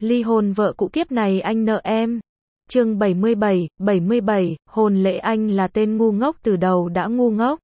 Ly hôn vợ cũ kiếp này anh nợ em. Chương 77, hôn lễ anh là tên ngu ngốc từ đầu đã ngu ngốc.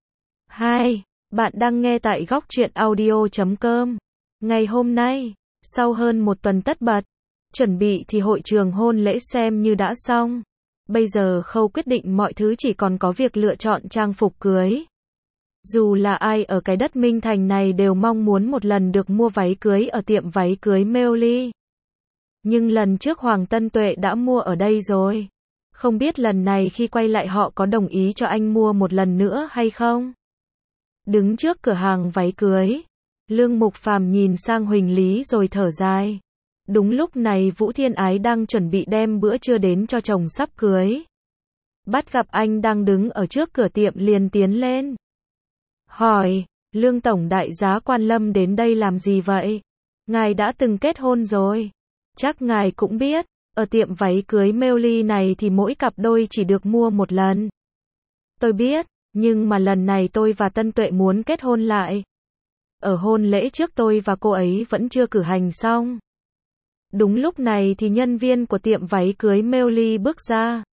2. Bạn đang nghe tại góc truyện audio.com. Ngày hôm nay, sau hơn một tuần tất bật, chuẩn bị thì hội trường hôn lễ xem như đã xong. Bây giờ khâu quyết định mọi thứ chỉ còn có việc lựa chọn trang phục cưới. Dù là ai ở cái đất Minh Thành này đều mong muốn một lần được mua váy cưới ở tiệm váy cưới Melly. Nhưng lần trước Hoàng Tân Tuệ đã mua ở đây rồi. Không biết lần này khi quay lại họ có đồng ý cho anh mua một lần nữa hay không? Đứng trước cửa hàng váy cưới, Lương Mục Phàm nhìn sang Huỳnh Lý rồi thở dài. Đúng lúc này Vũ Thiên Ái đang chuẩn bị đem bữa trưa đến cho chồng sắp cưới. Bắt gặp anh đang đứng ở trước cửa tiệm liền tiến lên. Hỏi, Lương Tổng Đại giá Quan Lâm đến đây làm gì vậy? Ngài đã từng kết hôn rồi. Chắc ngài cũng biết, ở tiệm váy cưới Melly này thì mỗi cặp đôi chỉ được mua một lần. Tôi biết, nhưng mà lần này tôi và Tân Tuệ muốn kết hôn lại. Ở hôn lễ trước tôi và cô ấy vẫn chưa cử hành xong. Đúng lúc này thì nhân viên của tiệm váy cưới Melly bước ra.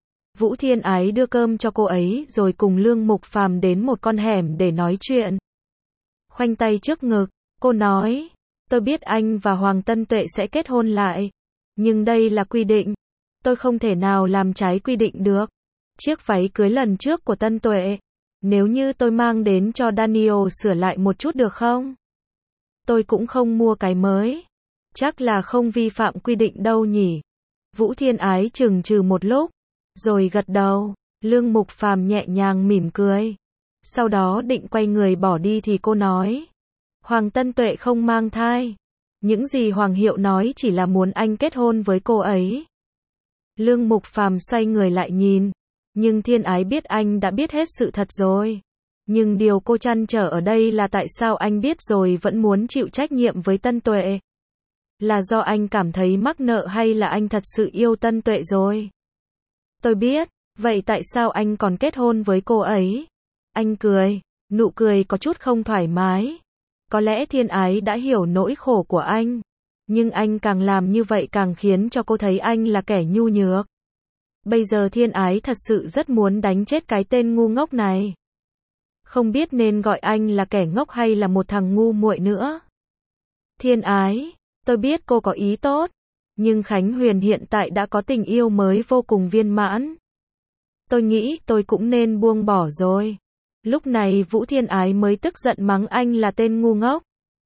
Vũ Thiên Ái đưa cơm cho cô ấy rồi cùng Lương Mục Phàm đến một con hẻm để nói chuyện. Khoanh tay trước ngực, cô nói, tôi biết anh và Hoàng Tân Tuệ sẽ kết hôn lại. Nhưng đây là quy định. Tôi không thể nào làm trái quy định được. Chiếc váy cưới lần trước của Tân Tuệ, nếu như tôi mang đến cho Daniel sửa lại một chút được không? Tôi cũng không mua cái mới. Chắc là không vi phạm quy định đâu nhỉ? Vũ Thiên Ái chừng chừ một lúc, rồi gật đầu. Lương Mục Phàm nhẹ nhàng mỉm cười. Sau đó định quay người bỏ đi thì cô nói, Hoàng Tân Tuệ không mang thai. Những gì Hoàng Hiệu nói chỉ là muốn anh kết hôn với cô ấy. Lương Mục Phàm xoay người lại nhìn. Nhưng Thiên Ái biết anh đã biết hết sự thật rồi. Nhưng điều cô trăn trở ở đây là tại sao anh biết rồi vẫn muốn chịu trách nhiệm với Tân Tuệ. Là do anh cảm thấy mắc nợ hay là anh thật sự yêu Tân Tuệ rồi? Tôi biết, vậy tại sao anh còn kết hôn với cô ấy? Anh cười, nụ cười có chút không thoải mái. Có lẽ Thiên Ái đã hiểu nỗi khổ của anh. Nhưng anh càng làm như vậy càng khiến cho cô thấy anh là kẻ nhu nhược. Bây giờ Thiên Ái thật sự rất muốn đánh chết cái tên ngu ngốc này. Không biết nên gọi anh là kẻ ngốc hay là một thằng ngu muội nữa. Thiên Ái, tôi biết cô có ý tốt. Nhưng Khánh Huyền hiện tại đã có tình yêu mới vô cùng viên mãn. Tôi nghĩ tôi cũng nên buông bỏ rồi. Lúc này Vũ Thiên Ái mới tức giận mắng anh là tên ngu ngốc.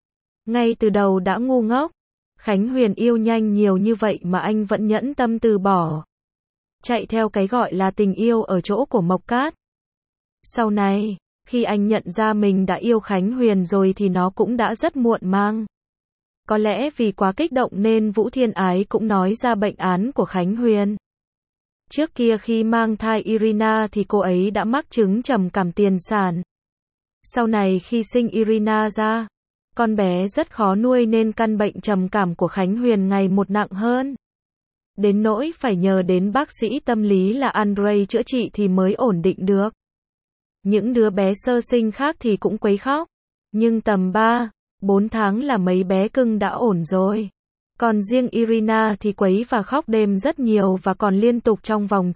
Ngay từ đầu đã ngu ngốc. Khánh Huyền yêu nhanh nhiều như vậy mà anh vẫn nhẫn tâm từ bỏ. Chạy theo cái gọi là tình yêu ở chỗ của Mộc Cát. Sau này, khi anh nhận ra mình đã yêu Khánh Huyền rồi thì nó cũng đã rất muộn màng. Có lẽ vì quá kích động nên Vũ Thiên Ái cũng nói ra bệnh án của Khánh Huyền. Trước kia khi mang thai Irina thì cô ấy đã mắc chứng trầm cảm tiền sản. Sau này khi sinh Irina ra, con bé rất khó nuôi nên căn bệnh trầm cảm của Khánh Huyền ngày một nặng hơn. Đến nỗi phải nhờ đến bác sĩ tâm lý là Andrei chữa trị thì mới ổn định được. Những đứa bé sơ sinh khác thì cũng quấy khóc. Nhưng tầm 3-4 tháng là mấy bé cưng đã ổn rồi. Còn riêng Irina thì quấy và khóc đêm rất nhiều và còn liên tục trong vòng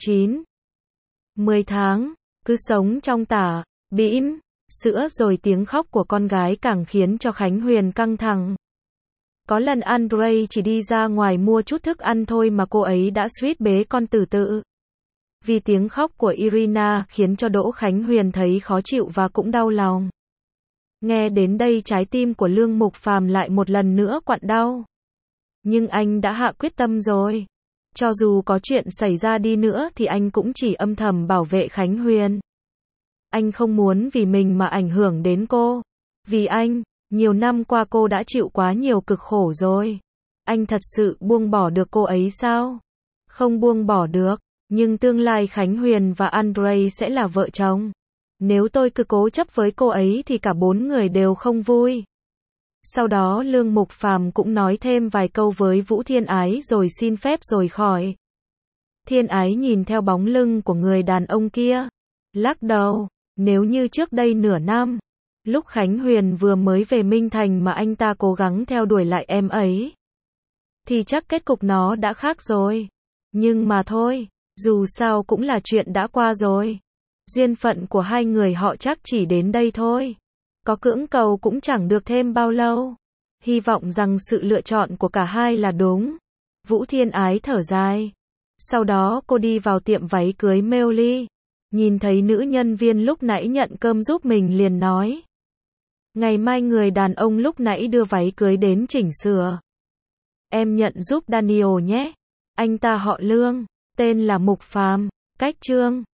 9-10 tháng. Cứ sống trong tả, bỉm, sữa rồi tiếng khóc của con gái càng khiến cho Khánh Huyền căng thẳng. Có lần Andrei chỉ đi ra ngoài mua chút thức ăn thôi mà cô ấy đã suýt bế con tử tự. Vì tiếng khóc của Irina khiến cho Đỗ Khánh Huyền thấy khó chịu và cũng đau lòng. Nghe đến đây trái tim của Lương Mục Phàm lại một lần nữa quặn đau. Nhưng anh đã hạ quyết tâm rồi. Cho dù có chuyện xảy ra đi nữa thì anh cũng chỉ âm thầm bảo vệ Khánh Huyền. Anh không muốn vì mình mà ảnh hưởng đến cô. Vì anh, nhiều năm qua cô đã chịu quá nhiều cực khổ rồi. Anh thật sự buông bỏ được cô ấy sao? Không buông bỏ được, nhưng tương lai Khánh Huyền và Andrei sẽ là vợ chồng. Nếu tôi cứ cố chấp với cô ấy thì cả bốn người đều không vui. Sau đó Lương Mục Phàm cũng nói thêm vài câu với Vũ Thiên Ái rồi xin phép rồi khỏi. Thiên Ái nhìn theo bóng lưng của người đàn ông kia, lắc đầu, nếu như trước đây nửa năm, lúc Khánh Huyền vừa mới về Minh Thành mà anh ta cố gắng theo đuổi lại em ấy. thì chắc kết cục nó đã khác rồi. Nhưng mà thôi, dù sao cũng là chuyện đã qua rồi. Duyên phận của hai người họ chắc chỉ đến đây thôi. Có cưỡng cầu cũng chẳng được thêm bao lâu. Hy vọng rằng sự lựa chọn của cả hai là đúng. Vũ Thiên Ái thở dài. Sau đó cô đi vào tiệm váy cưới Melly. Nhìn thấy nữ nhân viên lúc nãy nhận cơm giúp mình liền nói. Ngày mai người đàn ông lúc nãy đưa váy cưới đến chỉnh sửa. Em nhận giúp Daniel nhé. Anh ta họ Lương, tên là Mục Phàm, cách Trương.